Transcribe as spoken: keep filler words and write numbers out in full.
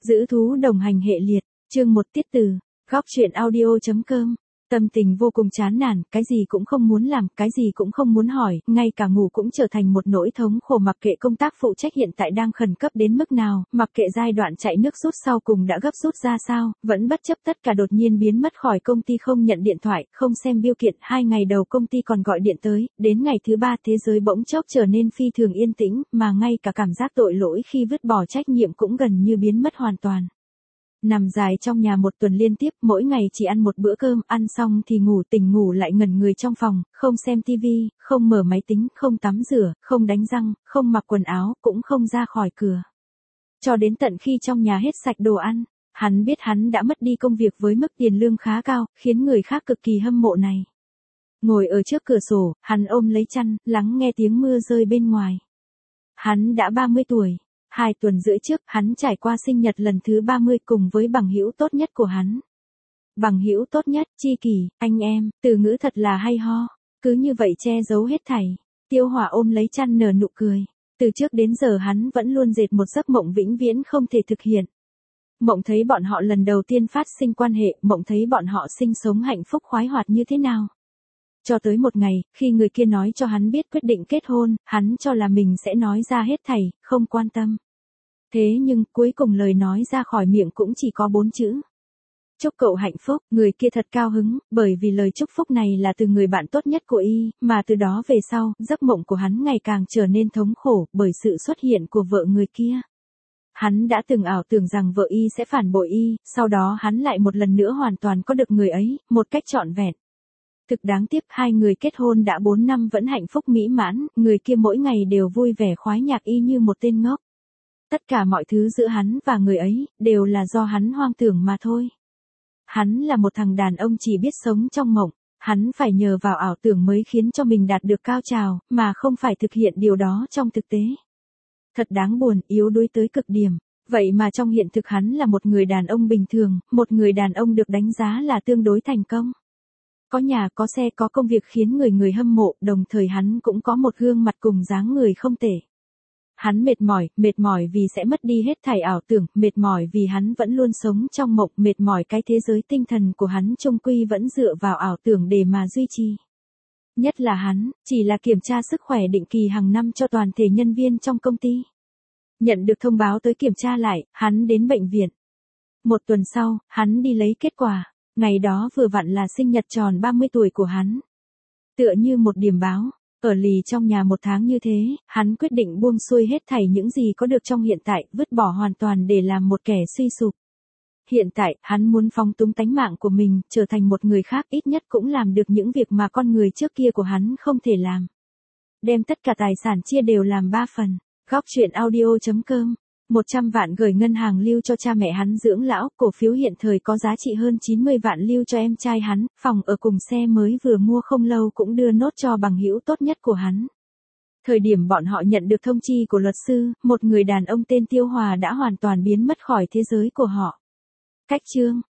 Giữ thú đồng hành hệ liệt, chương một tiết từ, góc truyện audio.com. Tâm tình vô cùng chán nản, cái gì cũng không muốn làm, cái gì cũng không muốn hỏi, ngay cả ngủ cũng trở thành một nỗi thống khổ. Mặc kệ công tác phụ trách hiện tại đang khẩn cấp đến mức nào, mặc kệ giai đoạn chạy nước rút sau cùng đã gấp rút ra sao, vẫn bất chấp tất cả đột nhiên biến mất khỏi công ty, không nhận điện thoại, không xem bill kiện. Hai ngày đầu công ty còn gọi điện tới, đến ngày thứ ba thế giới bỗng chốc trở nên phi thường yên tĩnh, mà ngay cả cảm giác tội lỗi khi vứt bỏ trách nhiệm cũng gần như biến mất hoàn toàn. Nằm dài trong nhà một tuần liên tiếp, mỗi ngày chỉ ăn một bữa cơm, ăn xong thì ngủ, tỉnh ngủ lại ngẩn người trong phòng, không xem tivi, không mở máy tính, không tắm rửa, không đánh răng, không mặc quần áo, cũng không ra khỏi cửa. Cho đến tận khi trong nhà hết sạch đồ ăn, hắn biết hắn đã mất đi công việc với mức tiền lương khá cao, khiến người khác cực kỳ hâm mộ này. Ngồi ở trước cửa sổ, hắn ôm lấy chăn, lắng nghe tiếng mưa rơi bên ngoài. Hắn đã ba mươi tuổi. Hai tuần rưỡi trước, hắn trải qua sinh nhật lần thứ ba mươi cùng với bằng hữu tốt nhất của hắn. Bằng hữu tốt nhất, tri kỷ, anh em, từ ngữ thật là hay ho. Cứ như vậy che giấu hết thảy. Tiêu Hòa ôm lấy chăn nở nụ cười. Từ trước đến giờ hắn vẫn luôn dệt một giấc mộng vĩnh viễn không thể thực hiện. Mộng thấy bọn họ lần đầu tiên phát sinh quan hệ, mộng thấy bọn họ sinh sống hạnh phúc khoái hoạt như thế nào. Cho tới một ngày, khi người kia nói cho hắn biết quyết định kết hôn, hắn cho là mình sẽ nói ra hết thảy, không quan tâm. Thế nhưng, cuối cùng lời nói ra khỏi miệng cũng chỉ có bốn chữ. Chúc cậu hạnh phúc. Người kia thật cao hứng, bởi vì lời chúc phúc này là từ người bạn tốt nhất của y, mà từ đó về sau, giấc mộng của hắn ngày càng trở nên thống khổ, bởi sự xuất hiện của vợ người kia. Hắn đã từng ảo tưởng rằng vợ y sẽ phản bội y, sau đó hắn lại một lần nữa hoàn toàn có được người ấy, một cách trọn vẹn. Thực đáng tiếc, hai người kết hôn đã bốn năm vẫn hạnh phúc mỹ mãn, người kia mỗi ngày đều vui vẻ khoái nhạc y như một tên ngốc. Tất cả mọi thứ giữa hắn và người ấy, đều là do hắn hoang tưởng mà thôi. Hắn là một thằng đàn ông chỉ biết sống trong mộng, hắn phải nhờ vào ảo tưởng mới khiến cho mình đạt được cao trào, mà không phải thực hiện điều đó trong thực tế. Thật đáng buồn, yếu đuối tới cực điểm. Vậy mà trong hiện thực hắn là một người đàn ông bình thường, một người đàn ông được đánh giá là tương đối thành công. Có nhà, có xe, có công việc khiến người người hâm mộ, đồng thời hắn cũng có một gương mặt cùng dáng người không tệ. Hắn mệt mỏi, mệt mỏi vì sẽ mất đi hết thảy ảo tưởng, mệt mỏi vì hắn vẫn luôn sống trong mộng, mệt mỏi cái thế giới tinh thần của hắn chung quy vẫn dựa vào ảo tưởng để mà duy trì. Nhất là hắn, chỉ là kiểm tra sức khỏe định kỳ hàng năm cho toàn thể nhân viên trong công ty. Nhận được thông báo tới kiểm tra lại, hắn đến bệnh viện. Một tuần sau, hắn đi lấy kết quả. Ngày đó vừa vặn là sinh nhật tròn ba mươi tuổi của hắn. Tựa như một điểm báo, ở lì trong nhà một tháng như thế, hắn quyết định buông xuôi hết thảy những gì có được trong hiện tại, vứt bỏ hoàn toàn để làm một kẻ suy sụp. Hiện tại, hắn muốn phóng túng tánh mạng của mình, trở thành một người khác, ít nhất cũng làm được những việc mà con người trước kia của hắn không thể làm. Đem tất cả tài sản chia đều làm ba phần. Góc truyện audio.com. một trăm vạn gửi ngân hàng lưu cho cha mẹ hắn dưỡng lão, cổ phiếu hiện thời có giá trị hơn chín mươi vạn lưu cho em trai hắn, phòng ở cùng xe mới vừa mua không lâu cũng đưa nốt cho bằng hữu tốt nhất của hắn. Thời điểm bọn họ nhận được thông chi của luật sư, một người đàn ông tên Tiêu Hòa đã hoàn toàn biến mất khỏi thế giới của họ. Cách chương